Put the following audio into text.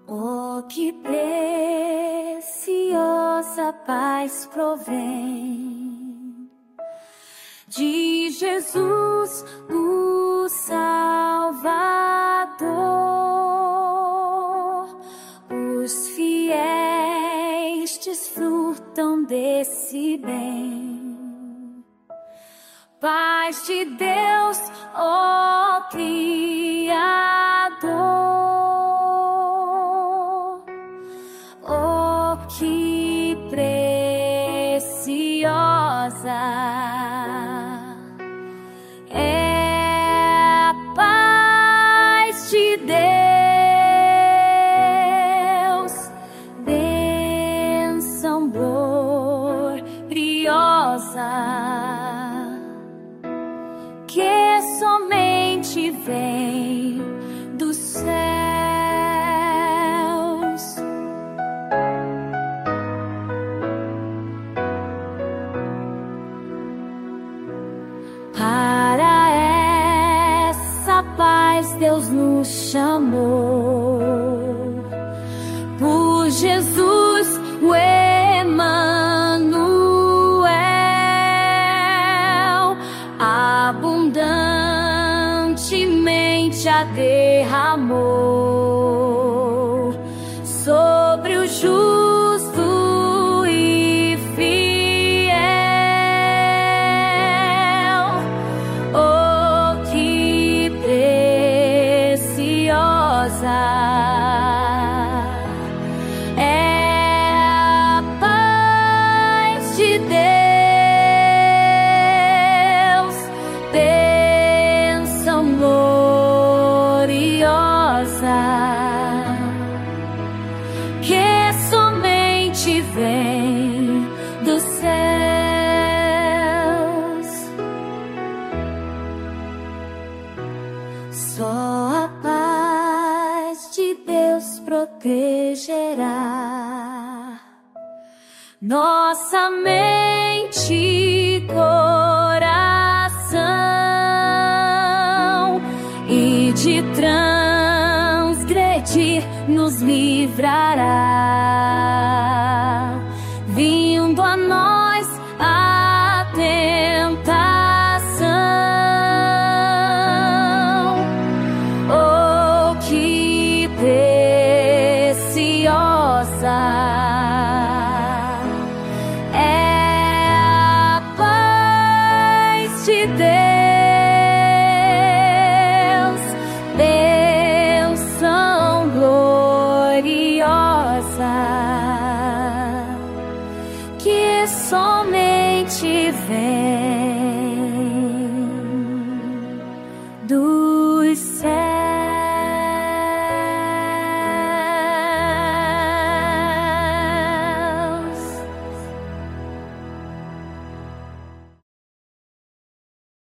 Oh, que preciosa paz provém de Jesus, o Salvador. Os fiéis desfrutam desse bem. Paz de Deus, ó Criador. Oh, que preciosa é a paz de Deus, bênção gloriosa que somente vem dos céus. Para essa paz Deus nos chamou, por Jesus o Emanuel, abundantemente a derramou sobre o justo e fiel. Oh, que preciosa é a paz de Deus, bênção gloriosa que somente vem dos céus. Só a paz de Deus protegerá nossa mente e coração, e de transgredir nos livrará, vindo a nós a tentação. Oh, que preciosa é a paz de Deus, bênção gloriosa que somente vem